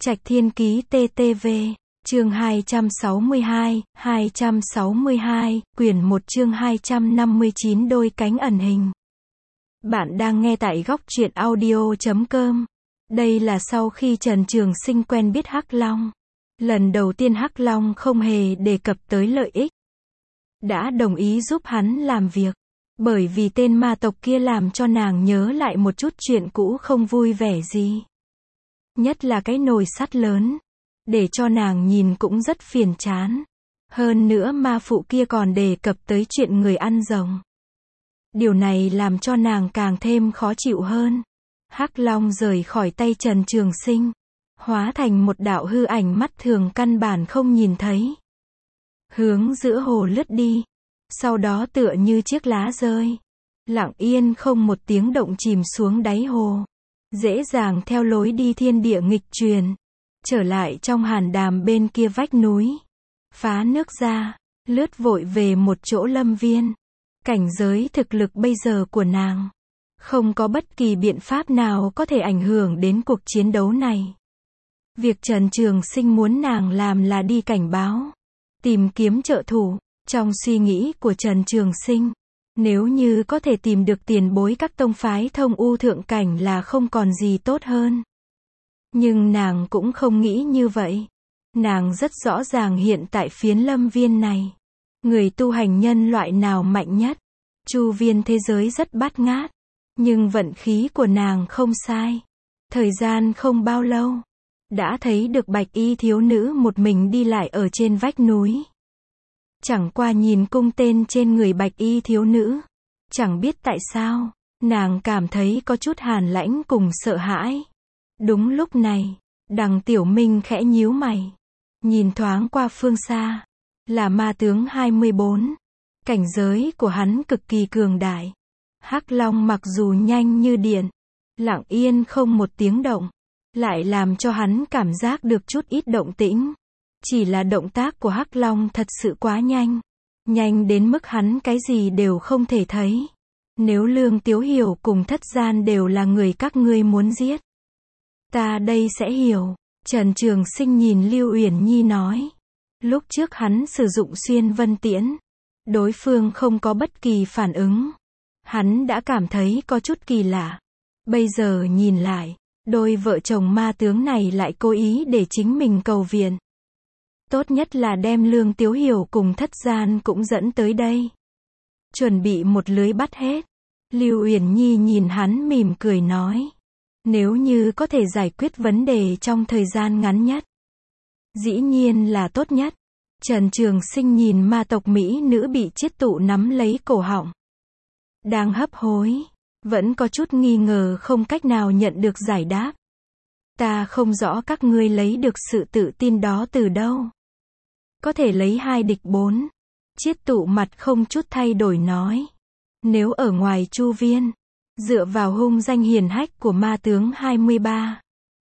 Trạch Thiên Ký TTV, chương 262, quyển 1 chương 259 đôi cánh ẩn hình. Bạn đang nghe tại góc truyện audio.com. Đây là sau khi Trần Trường Sinh quen biết Hắc Long. Lần đầu tiên Hắc Long không hề đề cập tới lợi ích. Đã đồng ý giúp hắn làm việc. Bởi vì tên ma tộc kia làm cho nàng nhớ lại một chút chuyện cũ không vui vẻ gì. Nhất là cái nồi sắt lớn. Để cho nàng nhìn cũng rất phiền chán. Hơn nữa ma phụ kia còn đề cập tới chuyện người ăn rồng. Điều này làm cho nàng càng thêm khó chịu hơn. Hắc Long rời khỏi tay Trần Trường Sinh. Hóa thành một đạo hư ảnh mắt thường căn bản không nhìn thấy. Hướng giữa hồ lướt đi. Sau đó tựa như chiếc lá rơi. Lặng yên không một tiếng động chìm xuống đáy hồ. Dễ dàng theo lối đi thiên địa nghịch truyền. Trở lại trong hàn đàm bên kia vách núi. Phá nước ra. Lướt vội về một chỗ lâm viên. Cảnh giới thực lực bây giờ của nàng. Không có bất kỳ biện pháp nào có thể ảnh hưởng đến cuộc chiến đấu này. Việc Trần Trường Sinh muốn nàng làm là đi cảnh báo. Tìm kiếm trợ thủ. Trong suy nghĩ của Trần Trường Sinh. Nếu như có thể tìm được tiền bối các tông phái thông u thượng cảnh là không còn gì tốt hơn. Nhưng nàng cũng không nghĩ như vậy. Nàng rất rõ ràng hiện tại phiến lâm viên này. Người tu hành nhân loại nào mạnh nhất. Chu viên thế giới rất bát ngát. Nhưng vận khí của nàng không sai. Thời gian không bao lâu. Đã thấy được bạch y thiếu nữ một mình đi lại ở trên vách núi. Chẳng qua nhìn cung tên trên người bạch y thiếu nữ. Chẳng biết tại sao. Nàng cảm thấy có chút hàn lãnh cùng sợ hãi. Đúng lúc này. Đằng Tiểu Minh khẽ nhíu mày. Nhìn thoáng qua phương xa. Là ma tướng 24. Cảnh giới của hắn cực kỳ cường đại. Hắc Long mặc dù nhanh như điện. Lặng yên không một tiếng động. Lại làm cho hắn cảm giác được chút ít động tĩnh. Chỉ là động tác của Hắc Long thật sự quá nhanh. Nhanh đến mức hắn cái gì đều không thể thấy. Nếu Lương Tiếu Hiểu cùng Thất Gian đều là người các ngươi muốn giết. Ta đây sẽ hiểu. Trần Trường Sinh nhìn Lưu Uyển Nhi nói. Lúc trước hắn sử dụng xuyên vân tiễn. Đối phương không có bất kỳ phản ứng. Hắn đã cảm thấy có chút kỳ lạ. Bây giờ nhìn lại. Đôi vợ chồng ma tướng này lại cố ý để chính mình cầu viện. Tốt nhất là đem Lương Tiếu Hiểu cùng Thất Gian cũng dẫn tới đây. Chuẩn bị một lưới bắt hết. Lưu Uyển Nhi nhìn hắn mỉm cười nói. Nếu như có thể giải quyết vấn đề trong thời gian ngắn nhất. Dĩ nhiên là tốt nhất. Trần Trường Sinh nhìn ma tộc mỹ nữ bị chiết tụ nắm lấy cổ họng. Đang hấp hối. Vẫn có chút nghi ngờ không cách nào nhận được giải đáp. Ta không rõ các ngươi lấy được sự tự tin đó từ đâu. Có thể lấy 2 địch 4. Chiết tụ mặt không chút thay đổi nói. Nếu ở ngoài chu viên. Dựa vào hung danh hiển hách của ma tướng 23.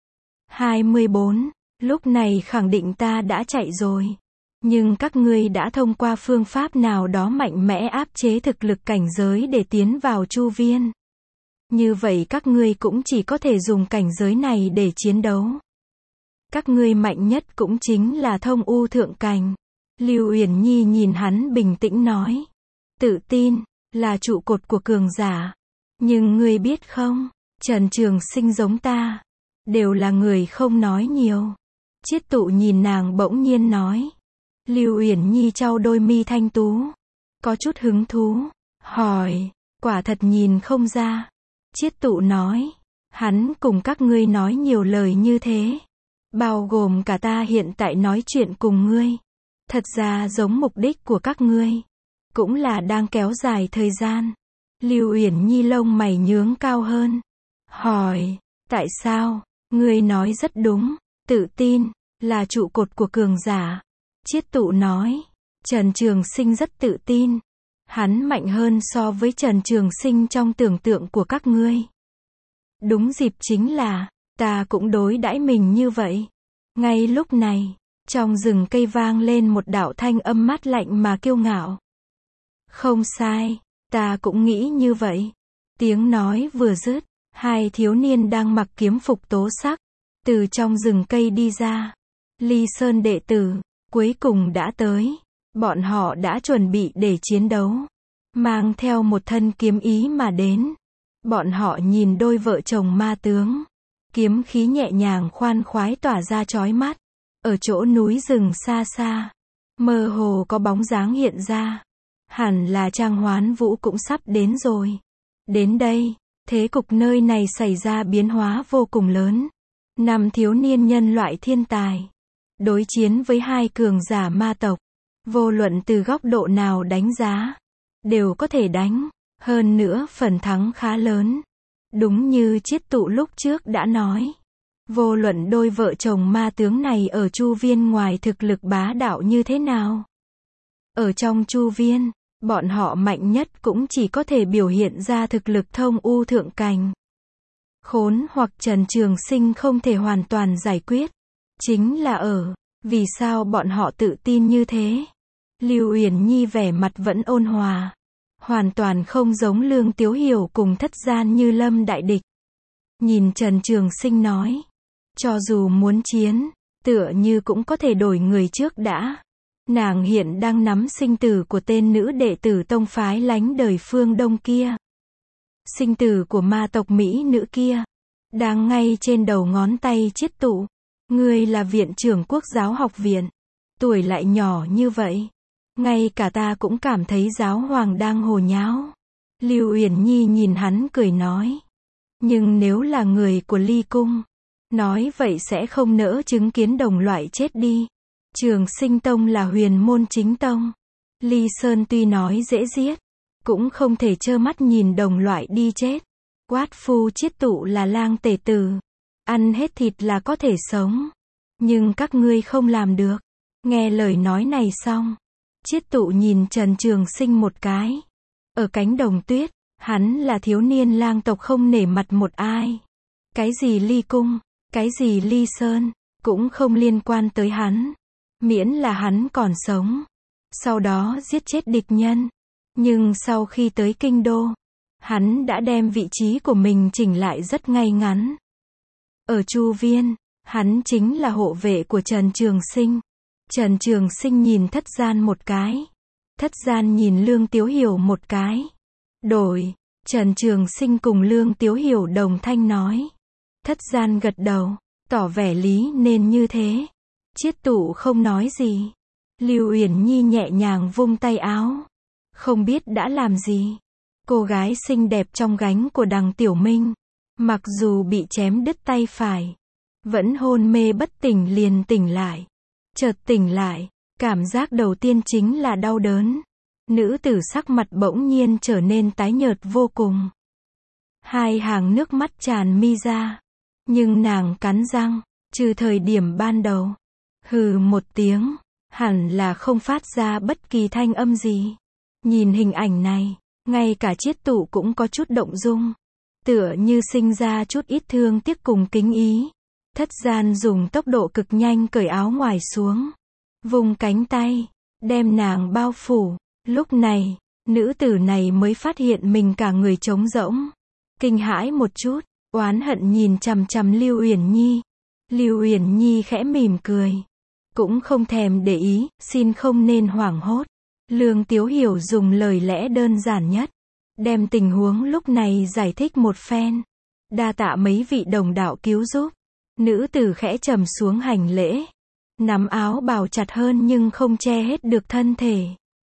24. Lúc này khẳng định ta đã chạy rồi. Nhưng các ngươi đã thông qua phương pháp nào đó mạnh mẽ áp chế thực lực cảnh giới để tiến vào chu viên. Như vậy các ngươi cũng chỉ có thể dùng cảnh giới này để chiến đấu. Các ngươi mạnh nhất cũng chính là thông u thượng cảnh. Lưu Uyển Nhi nhìn hắn bình tĩnh nói. Tự tin, là trụ cột của cường giả. Nhưng ngươi biết không, Trần Trường Sinh giống ta. Đều là người không nói nhiều. Chiết tụ nhìn nàng bỗng nhiên nói. Lưu Uyển Nhi chau đôi mi thanh tú. Có chút hứng thú. Hỏi, quả thật nhìn không ra. Chiết tụ nói. Hắn cùng các ngươi nói nhiều lời như thế. Bao gồm cả ta hiện tại nói chuyện cùng ngươi. Thật ra giống mục đích của các ngươi. Cũng là đang kéo dài thời gian. Lưu Uyển Nhi lông mày nhướng cao hơn. Hỏi, tại sao? Ngươi nói rất đúng. Tự tin, là trụ cột của cường giả. Chiết tụ nói. Trần Trường Sinh rất tự tin. Hắn mạnh hơn so với Trần Trường Sinh trong tưởng tượng của các ngươi. Đúng dịp chính là, ta cũng đối đãi mình như vậy. Ngay lúc này, trong rừng cây vang lên một đạo thanh âm mát lạnh mà kiêu ngạo. Không sai, ta cũng nghĩ như vậy. Tiếng nói vừa dứt, 2 thiếu niên đang mặc kiếm phục tố sắc. từ trong rừng cây đi ra. Ly Sơn đệ tử, cuối cùng đã tới. Bọn họ đã chuẩn bị để chiến đấu. Mang theo một thân kiếm ý mà đến. Bọn họ nhìn đôi vợ chồng ma tướng. Kiếm khí nhẹ nhàng khoan khoái tỏa ra chói mắt. Ở chỗ núi rừng xa xa, mơ hồ có bóng dáng hiện ra. Hẳn là Trang Hoán Vũ cũng sắp đến rồi. Đến đây, thế cục nơi này xảy ra biến hóa vô cùng lớn. 5 thiếu niên nhân loại thiên tài, đối chiến với 2 cường giả ma tộc. Vô luận từ góc độ nào đánh giá, đều có thể đánh. Hơn nữa phần thắng khá lớn. Đúng như Chiết Tụ lúc trước đã nói. Vô luận đôi vợ chồng ma tướng này ở Chu Viên ngoài thực lực bá đạo như thế nào. Ở trong Chu Viên, bọn họ mạnh nhất cũng chỉ có thể biểu hiện ra thực lực thông u thượng cảnh. Khốn hoặc Trần Trường Sinh không thể hoàn toàn giải quyết. Chính là vì sao bọn họ tự tin như thế. Lưu Uyển Nhi vẻ mặt vẫn ôn hòa. Hoàn toàn không giống Lương Tiếu Hiểu cùng Thất Gian Như Lâm đại địch. Nhìn Trần Trường Sinh nói. Cho dù muốn chiến, tựa như cũng có thể đổi người trước đã. Nàng hiện đang nắm sinh tử của tên nữ đệ tử tông phái lánh đời phương Đông kia. Sinh tử của ma tộc Mỹ nữ kia. Đang ngay trên đầu ngón tay Chiết Tụ. Ngươi là viện trưởng Quốc giáo học viện. Tuổi lại nhỏ như vậy. Ngay cả ta cũng cảm thấy giáo hoàng đang hồ nháo. Lưu Uyển Nhi nhìn hắn cười nói. Nhưng nếu là người của Ly Cung, nói vậy sẽ không nỡ chứng kiến đồng loại chết đi. Trường Sinh Tông là huyền môn chính tông. Ly Sơn tuy nói dễ giết, cũng không thể trơ mắt nhìn đồng loại đi chết. Quát Phu Chiết Tụ là lang tể tử. Ăn hết thịt là có thể sống. Nhưng các ngươi không làm được. Nghe lời nói này xong, Chiết Tụ nhìn Trần Trường Sinh một cái. Ở cánh đồng tuyết, hắn là thiếu niên lang tộc không nể mặt một ai. Cái gì Ly Cung, cái gì Ly Sơn, cũng không liên quan tới hắn. Miễn là hắn còn sống. Sau đó giết chết địch nhân. Nhưng sau khi tới kinh đô, hắn đã đem vị trí của mình chỉnh lại rất ngay ngắn. Ở Chu Viên, hắn chính là hộ vệ của Trần Trường Sinh. Trần Trường Sinh nhìn Thất Gian một cái. Thất Gian nhìn Lương Tiếu Hiểu một cái. Đổi, Trần Trường Sinh cùng Lương Tiếu Hiểu đồng thanh nói. Thất Gian gật đầu, tỏ vẻ lý nên như thế. Chiết Tụ không nói gì. Lưu Uyển Nhi nhẹ nhàng vung tay áo. Không biết đã làm gì. Cô gái xinh đẹp trong gánh của Đằng Tiểu Minh, mặc dù bị chém đứt tay phải, vẫn hôn mê bất tỉnh liền tỉnh lại. Chợt tỉnh lại, cảm giác đầu tiên chính là đau đớn. Nữ tử sắc mặt bỗng nhiên trở nên tái nhợt vô cùng. 2 hàng nước mắt tràn mi ra. Nhưng nàng cắn răng, trừ thời điểm ban đầu. Hừ một tiếng, hẳn là không phát ra bất kỳ thanh âm gì. Nhìn hình ảnh này, ngay cả Chiết Tụ cũng có chút động dung. Tựa như sinh ra chút ít thương tiếc cùng kính ý. Thất Gian dùng tốc độ cực nhanh cởi áo ngoài xuống. Vùng cánh tay, đem nàng bao phủ. Lúc này, nữ tử này mới phát hiện mình cả người trống rỗng. Kinh hãi một chút, oán hận nhìn chằm chằm Lưu Uyển Nhi. Lưu Uyển Nhi khẽ mỉm cười. Cũng không thèm để ý, xin không nên hoảng hốt. Lương Tiếu Hiểu dùng lời lẽ đơn giản nhất. Đem tình huống lúc này giải thích một phen. Đa tạ mấy vị đồng đạo cứu giúp. Nữ tử khẽ trầm xuống hành lễ. Nắm áo bào chặt hơn nhưng không che hết được thân thể.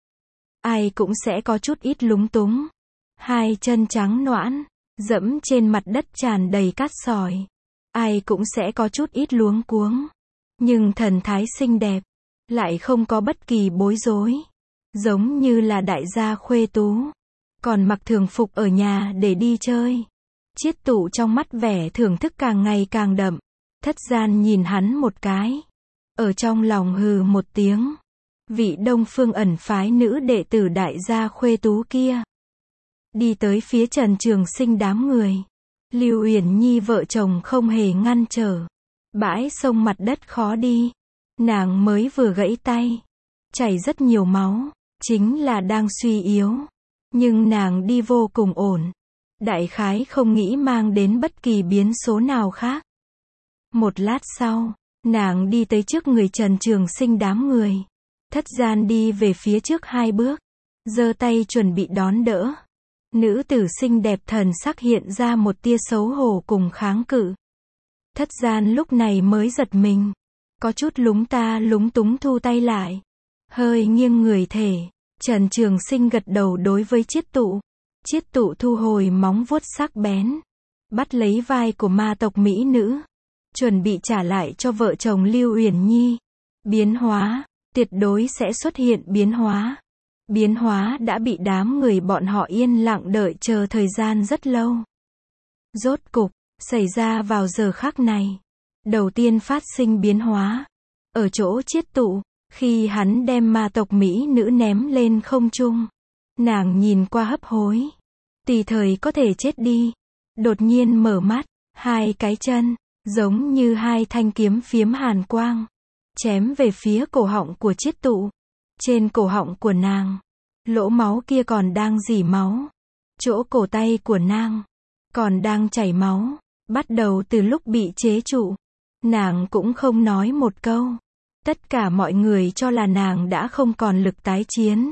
Ai cũng sẽ có chút ít lúng túng. 2 chân trắng nõn, dẫm trên mặt đất tràn đầy cát sỏi. Ai cũng sẽ có chút ít luống cuống. Nhưng thần thái xinh đẹp, lại không có bất kỳ bối rối. Giống như là đại gia khuê tú. Còn mặc thường phục ở nhà để đi chơi. Chiết Tụ trong mắt vẻ thưởng thức càng ngày càng đậm. Thất Gian nhìn hắn một cái. Ở trong lòng hừ một tiếng. Vị Đông Phương ẩn phái nữ đệ tử đại gia khuê tú kia. Đi tới phía Trần Trường Sinh đám người. Lưu Uyển Nhi vợ chồng không hề ngăn trở. Bãi sông mặt đất khó đi. Nàng mới vừa gãy tay. Chảy rất nhiều máu. Chính là đang suy yếu. Nhưng nàng đi vô cùng ổn. Đại khái không nghĩ mang đến bất kỳ biến số nào khác. Một lát sau, nàng đi tới trước người Trần Trường Sinh đám người. Thất Gian đi về phía trước 2 bước, giơ tay chuẩn bị đón đỡ. Nữ tử xinh đẹp thần sắc hiện ra một tia xấu hổ cùng kháng cự. Thất Gian lúc này mới giật mình, có chút lúng túng thu tay lại, hơi nghiêng người thể. Trần Trường Sinh gật đầu đối với Chiết Tụ. Chiết Tụ thu hồi móng vuốt sắc bén, bắt lấy vai của ma tộc mỹ nữ, chuẩn bị trả lại cho vợ chồng Lưu Uyển Nhi. Biến hóa, tuyệt đối sẽ xuất hiện biến hóa. Biến hóa đã bị đám người bọn họ yên lặng đợi chờ thời gian rất lâu. Rốt cục, xảy ra vào giờ khắc này. Đầu tiên phát sinh biến hóa, ở chỗ Chiết Tụ, khi hắn đem ma tộc mỹ nữ ném lên không trung. Nàng nhìn qua hấp hối, tùy thời có thể chết đi. Đột nhiên mở mắt, 2 cái chân, giống như 2 thanh kiếm phiếm hàn quang, chém về phía cổ họng của Chiết Tụ. Trên cổ họng của nàng, lỗ máu kia còn đang rỉ máu. Chỗ cổ tay của nàng, còn đang chảy máu. Bắt đầu từ lúc bị chế trụ, nàng cũng không nói một câu. Tất cả mọi người cho là nàng đã không còn lực tái chiến.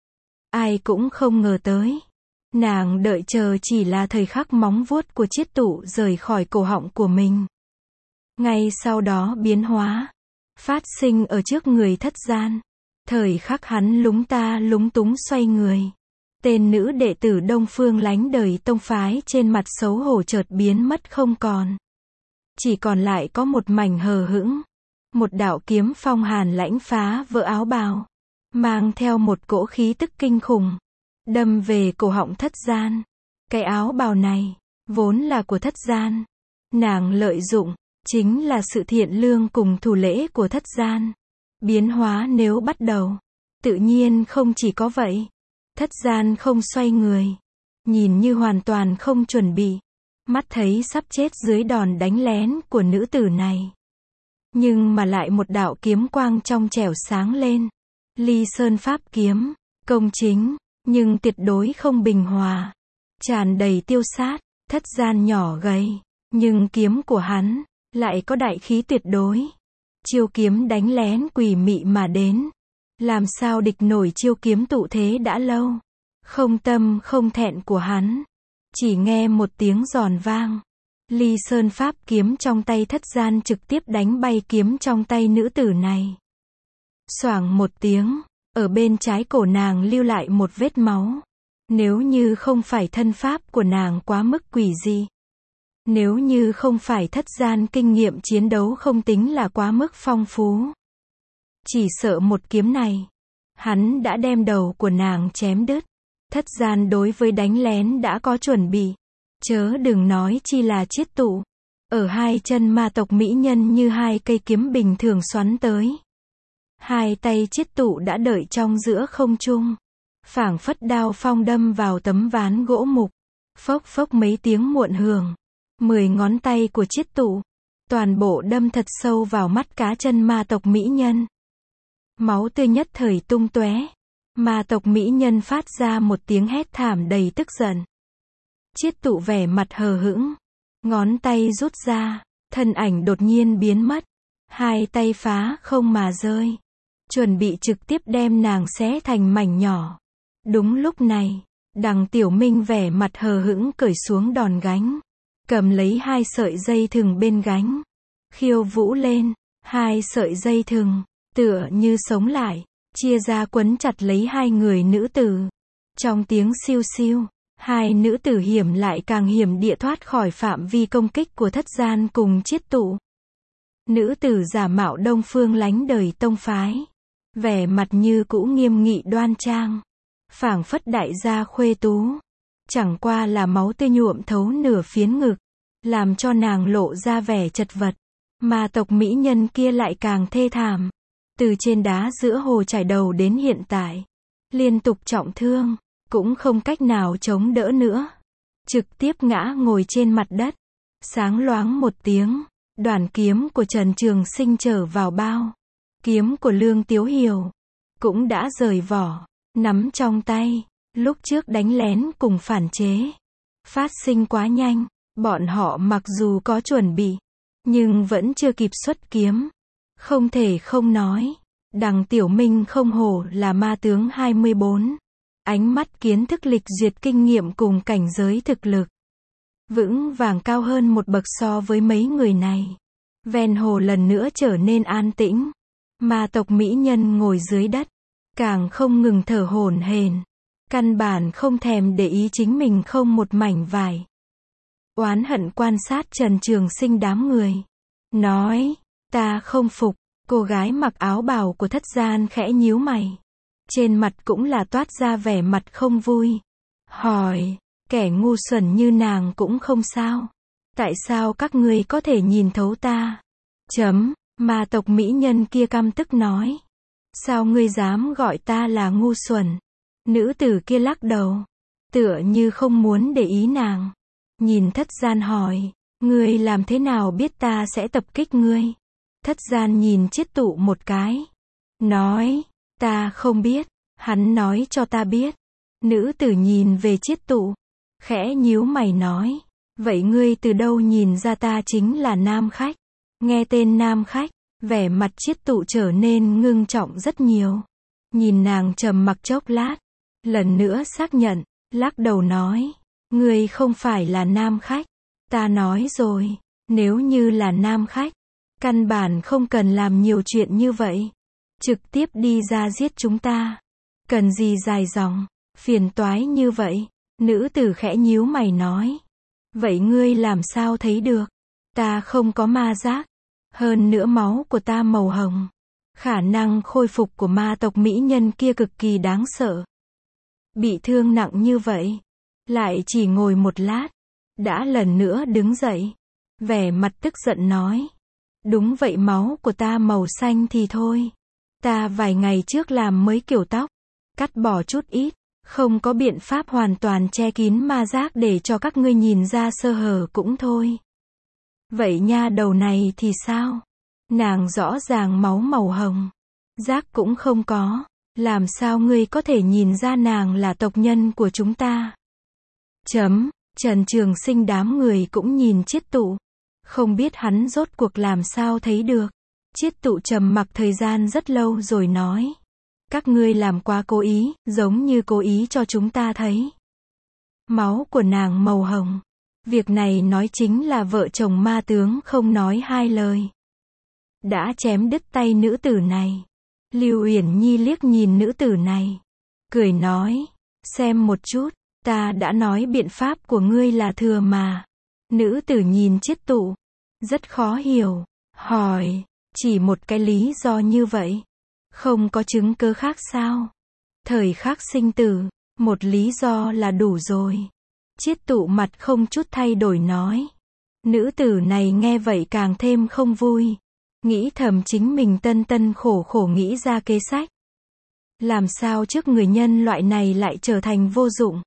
Ai cũng không ngờ tới. Nàng đợi chờ chỉ là thời khắc móng vuốt của Chiết Tụ rời khỏi cổ họng của mình. Ngay sau đó biến hóa phát sinh ở trước người Thất Gian. Thời khắc hắn lúng túng xoay người. Tên nữ đệ tử Đông Phương lánh đời tông phái trên mặt xấu hổ chợt biến mất không còn. Chỉ còn lại có một mảnh hờ hững. Một đạo kiếm phong hàn lãnh phá vỡ áo bào, mang theo một cỗ khí tức kinh khủng, đâm về cổ họng Thất Gian. Cái áo bào này, vốn là của Thất Gian. Nàng lợi dụng, chính là sự thiện lương cùng thủ lễ của Thất Gian. Biến hóa nếu bắt đầu, tự nhiên không chỉ có vậy. Thất Gian không xoay người, nhìn như hoàn toàn không chuẩn bị, mắt thấy sắp chết dưới đòn đánh lén của nữ tử này. Nhưng mà lại một đạo kiếm quang trong trẻo sáng lên. Ly Sơn Pháp kiếm, công chính, nhưng tuyệt đối không bình hòa, tràn đầy tiêu sát. Thất Gian nhỏ gầy, nhưng kiếm của hắn lại có đại khí tuyệt đối. Chiêu kiếm đánh lén quỷ mị mà đến, làm sao địch nổi chiêu kiếm tụ thế đã lâu, không tâm không thẹn của hắn. Chỉ nghe một tiếng giòn vang, Ly Sơn Pháp kiếm trong tay Thất Gian trực tiếp đánh bay kiếm trong tay nữ tử này. Xoảng một tiếng, ở bên trái cổ nàng lưu lại một vết máu. Nếu như không phải thân pháp của nàng quá mức quỷ dị, nếu như không phải Thất Gian kinh nghiệm chiến đấu không tính là quá mức phong phú, chỉ sợ một kiếm này, hắn đã đem đầu của nàng chém đứt. Thất Gian đối với đánh lén đã có chuẩn bị, chớ đừng nói chi là Chiết Tụ. Ở 2 chân ma tộc mỹ nhân như 2 cây kiếm bình thường xoắn tới. 2 tay Chiết Tụ đã đợi trong giữa không trung, phảng phất đao phong đâm vào tấm ván gỗ mục. Phốc phốc mấy tiếng muộn hưởng, 10 ngón tay của Chiết Tụ toàn bộ đâm thật sâu vào mắt cá chân ma tộc mỹ nhân. Máu tươi nhất thời tung tóe. Ma tộc mỹ nhân phát ra một tiếng hét thảm đầy tức giận. Chiết Tụ vẻ mặt hờ hững, ngón tay rút ra, thân ảnh đột nhiên biến mất. 2 tay phá không mà rơi, chuẩn bị trực tiếp đem nàng xé thành mảnh nhỏ. Đúng lúc này, Đằng Tiểu Minh vẻ mặt hờ hững cởi xuống đòn gánh, cầm lấy 2 sợi dây thừng bên gánh, khiêu vũ lên. 2 sợi dây thừng tựa như sống lại, chia ra quấn chặt lấy 2 người nữ tử. Trong tiếng siêu siêu, 2 nữ tử hiểm lại càng hiểm địa thoát khỏi phạm vi công kích của Thất Gian cùng Chiết Tụ. Nữ tử giả mạo Đông Phương lánh đời tông phái, vẻ mặt như cũ nghiêm nghị đoan trang, phảng phất đại gia khuê tú. Chẳng qua là máu tươi nhuộm thấu nửa phiến ngực, làm cho nàng lộ ra vẻ chật vật. Ma tộc mỹ nhân kia lại càng thê thảm, từ trên đá giữa hồ trải đầu đến hiện tại, liên tục trọng thương, cũng không cách nào chống đỡ nữa, trực tiếp ngã ngồi trên mặt đất. Sáng loáng một tiếng, đoàn kiếm của Trần Trường Sinh trở vào bao, kiếm của Lương Tiếu Hiểu cũng đã rời vỏ, nắm trong tay. Lúc trước đánh lén cùng phản chế phát sinh quá nhanh, bọn họ mặc dù có chuẩn bị, nhưng vẫn chưa kịp xuất kiếm. Không thể không nói, Đằng Tiểu Minh không hổ là ma tướng 24. Ánh mắt kiến thức lịch duyệt kinh nghiệm cùng cảnh giới thực lực. Vững vàng cao hơn một bậc so với mấy người này. Ven hồ lần nữa trở nên an tĩnh. Ma tộc mỹ nhân ngồi dưới đất. Càng không ngừng thở hổn hển. Căn bản không thèm để ý chính mình không một mảnh vải. Oán hận quan sát Trần Trường Sinh đám người. Nói, ta không phục. Cô gái mặc áo bào của thất gian khẽ nhíu mày. Trên mặt cũng là toát ra vẻ mặt không vui. Hỏi, kẻ ngu xuẩn như nàng cũng không sao. Tại sao các ngươi có thể nhìn thấu ta? Ma tộc mỹ nhân kia căm tức nói. Sao ngươi dám gọi ta là ngu xuẩn? Nữ tử kia lắc đầu. Tựa như không muốn để ý nàng. Nhìn thất gian hỏi, ngươi làm thế nào biết ta sẽ tập kích ngươi? Thất gian nhìn Chiết Tụ một cái. Nói, ta không biết, hắn nói cho ta biết. Nữ tử nhìn về Chiết Tụ. Khẽ nhíu mày nói, vậy ngươi từ đâu nhìn ra ta chính là nam khách? Nghe tên nam khách, vẻ mặt Chiết Tụ trở nên ngưng trọng rất nhiều. Nhìn nàng trầm mặc chốc lát. Lần nữa xác nhận, lắc đầu nói, ngươi không phải là nam khách. Ta nói rồi, nếu như là nam khách, căn bản không cần làm nhiều chuyện như vậy. Trực tiếp đi ra giết chúng ta. Cần gì dài dòng, phiền toái như vậy. Nữ tử khẽ nhíu mày nói. Vậy ngươi làm sao thấy được? Ta không có ma giác. Hơn nữa máu của ta màu hồng. Khả năng khôi phục của ma tộc mỹ nhân kia cực kỳ đáng sợ. Bị thương nặng như vậy. Lại chỉ ngồi một lát. Đã lần nữa đứng dậy. Vẻ mặt tức giận nói. Đúng vậy, máu của ta màu xanh thì thôi. Ta vài ngày trước làm mới kiểu tóc. Cắt bỏ chút ít. Không có biện pháp hoàn toàn che kín ma giác để cho các ngươi nhìn ra sơ hở cũng thôi. Vậy nha đầu này thì sao? Nàng rõ ràng máu màu hồng. Giác cũng không có. Làm sao ngươi có thể nhìn ra nàng là tộc nhân của chúng ta? Trần Trường Sinh đám người cũng nhìn Chiết Tụ. Không biết hắn rốt cuộc làm sao thấy được. Chiết Tụ trầm mặc thời gian rất lâu rồi nói. Các ngươi làm quá cố ý, giống như cố ý cho chúng ta thấy. Máu của nàng màu hồng. Việc này nói chính là vợ chồng ma tướng không nói hai lời. Đã chém đứt tay nữ tử này. Lưu Uyển Nhi liếc nhìn nữ tử này. Cười nói, xem một chút, ta đã nói biện pháp của ngươi là thừa mà. Nữ tử nhìn Chiết Tụ. Rất khó hiểu. Hỏi, chỉ một cái lý do như vậy. Không có chứng cứ khác sao? Thời khắc sinh tử, một lý do là đủ rồi. Chiết Tụ mặt không chút thay đổi nói. Nữ tử này nghe vậy càng thêm không vui. Nghĩ thầm chính mình tân khổ khổ nghĩ ra kế sách. Làm sao trước người nhân loại này lại trở thành vô dụng?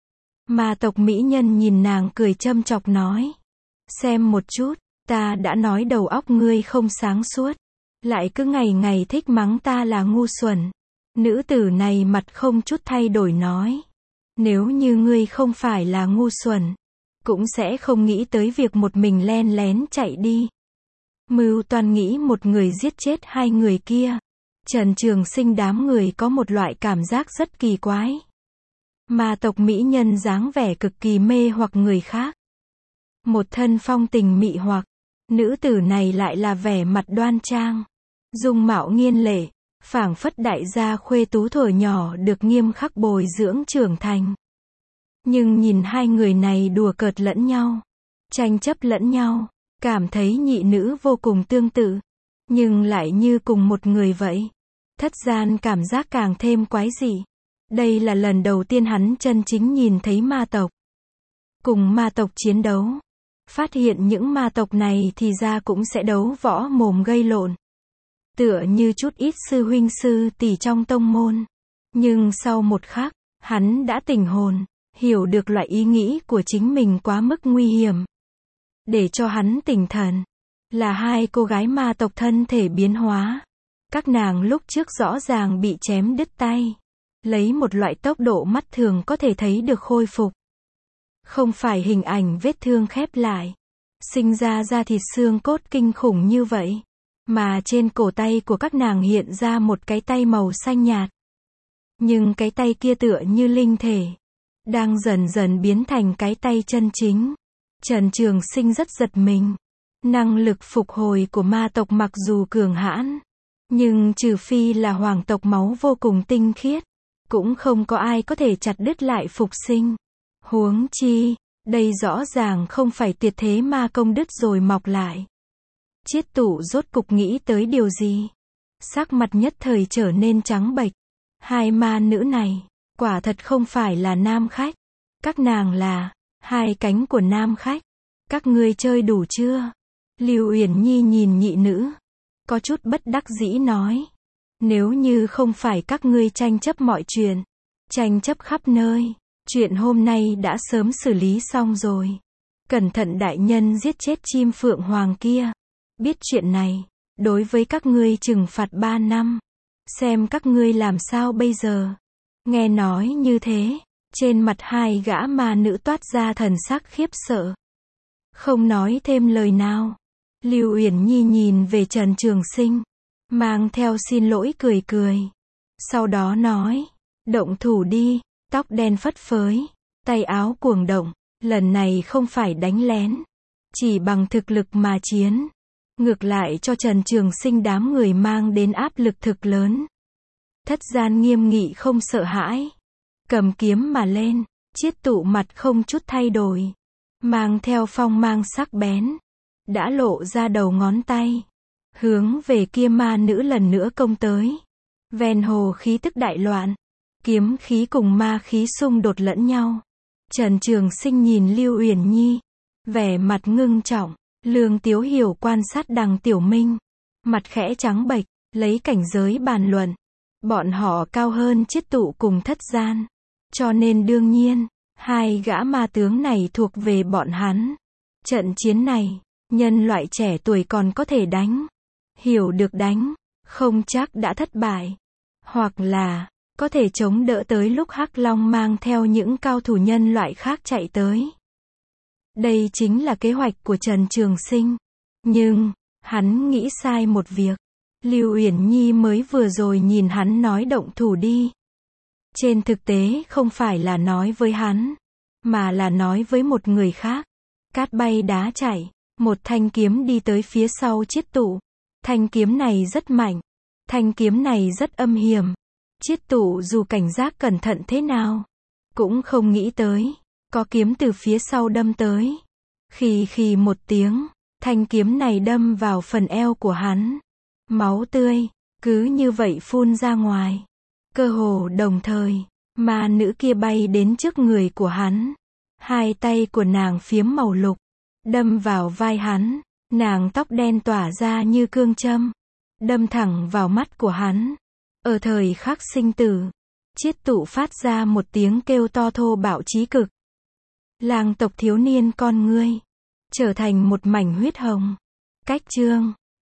Ma tộc mỹ nhân nhìn nàng cười châm chọc nói. Xem một chút, ta đã nói đầu óc ngươi không sáng suốt. Lại cứ ngày ngày thích mắng ta là ngu xuẩn. Nữ tử này mặt không chút thay đổi nói. Nếu như ngươi không phải là ngu xuẩn, cũng sẽ không nghĩ tới việc một mình len lén chạy đi. Mưu toan nghĩ một người giết chết hai người kia. Trần Trường Sinh đám người có một loại cảm giác rất kỳ quái. Ma tộc mỹ nhân dáng vẻ cực kỳ mê hoặc người khác. Một thân phong tình mị hoặc. Nữ tử này lại là vẻ mặt đoan trang. Dung mạo nghiên lệ. Phảng phất đại gia khuê tú thuở nhỏ được nghiêm khắc bồi dưỡng trưởng thành. Nhưng nhìn hai người này đùa cợt lẫn nhau. Tranh chấp lẫn nhau. Cảm thấy nhị nữ vô cùng tương tự. Nhưng lại như cùng một người vậy. Thất gian cảm giác càng thêm quái dị. Đây là lần đầu tiên hắn chân chính nhìn thấy ma tộc. Cùng ma tộc chiến đấu. Phát hiện những ma tộc này thì ra cũng sẽ đấu võ mồm gây lộn. Tựa như chút ít sư huynh sư tỷ trong tông môn. Nhưng sau một khắc, hắn đã tỉnh hồn. Hiểu được loại ý nghĩ của chính mình quá mức nguy hiểm. Để cho hắn tỉnh thần. Là hai cô gái ma tộc thân thể biến hóa. Các nàng lúc trước rõ ràng bị chém đứt tay. Lấy một loại tốc độ mắt thường có thể thấy được khôi phục. Không phải hình ảnh vết thương khép lại. sinh ra da thịt xương cốt kinh khủng như vậy. Mà trên cổ tay của các nàng hiện ra một cái tay màu xanh nhạt. Nhưng cái tay kia tựa như linh thể, đang dần dần biến thành cái tay chân chính. Trần Trường Sinh rất giật mình. Năng lực phục hồi của ma tộc mặc dù cường hãn, nhưng trừ phi là hoàng tộc máu vô cùng tinh khiết, cũng không có ai có thể chặt đứt lại phục sinh. Huống chi, đây rõ ràng không phải tuyệt thế ma công đứt rồi mọc lại. Chiết Tụ rốt cục nghĩ tới điều gì? Sắc mặt nhất thời trở nên trắng bệch. Hai ma nữ này, quả thật không phải là nam khách. Các nàng là hai cánh của nam khách. Các ngươi chơi đủ chưa? Lưu Uyển Nhi nhìn nhị nữ, có chút bất đắc dĩ nói. Nếu như không phải các ngươi tranh chấp mọi chuyện, tranh chấp khắp nơi, chuyện hôm nay đã sớm xử lý xong rồi. Cẩn thận đại nhân giết chết chim phượng hoàng kia. Biết chuyện này, đối với các ngươi trừng phạt 3 năm. Xem các ngươi làm sao bây giờ. Nghe nói như thế, trên mặt hai gã ma nữ toát ra thần sắc khiếp sợ. Không nói thêm lời nào. Lưu Uyển Nhi nhìn về Trần Trường Sinh, mang theo xin lỗi cười cười. Sau đó nói, động thủ đi. Tóc đen phất phới, tay áo cuồng động. Lần này không phải đánh lén, chỉ bằng thực lực mà chiến. Ngược lại cho Trần Trường Sinh đám người mang đến áp lực thực lớn. Thất Gian nghiêm nghị không sợ hãi, cầm kiếm mà lên. Chiết Tụ mặt không chút thay đổi, mang theo phong mang sắc bén, đã lộ ra đầu ngón tay, hướng về kia ma nữ lần nữa công tới. Ven hồ khí tức đại loạn, kiếm khí cùng ma khí xung đột lẫn nhau. Trần Trường Sinh nhìn Lưu Uyển Nhi, vẻ mặt ngưng trọng. Lương Tiếu Hiểu quan sát Đằng Tiểu Minh, mặt khẽ trắng bệch, lấy cảnh giới bàn luận. Bọn họ cao hơn Chiết Tụ cùng Thất Gian, cho nên đương nhiên, hai gã ma tướng này thuộc về bọn hắn. Trận chiến này, nhân loại trẻ tuổi còn có thể đánh, hiểu được đánh, không chắc đã thất bại. Hoặc là, có thể chống đỡ tới lúc Hắc Long mang theo những cao thủ nhân loại khác chạy tới. Đây chính là kế hoạch của Trần Trường Sinh. Nhưng, hắn nghĩ sai một việc. Lưu Uyển Nhi mới vừa rồi nhìn hắn nói động thủ đi. Trên thực tế không phải là nói với hắn, mà là nói với một người khác. Cát bay đá chảy, một thanh kiếm đi tới phía sau Chiết Tụ. Thanh kiếm này rất mạnh. Thanh kiếm này rất âm hiểm. Chiết Tụ dù cảnh giác cẩn thận thế nào, cũng không nghĩ tới, có kiếm từ phía sau đâm tới. Khì khì một tiếng, thanh kiếm này đâm vào phần eo của hắn. Máu tươi, cứ như vậy phun ra ngoài. Cơ hồ đồng thời, ma nữ kia bay đến trước người của hắn. Hai tay của nàng phiếm màu lục, đâm vào vai hắn. Nàng tóc đen tỏa ra như cương châm, đâm thẳng vào mắt của hắn. Ở thời khắc sinh tử, Chiết Tụ phát ra một tiếng kêu to thô bạo chí cực. Lang tộc thiếu niên con ngươi trở thành một mảnh huyết hồng. Cách chương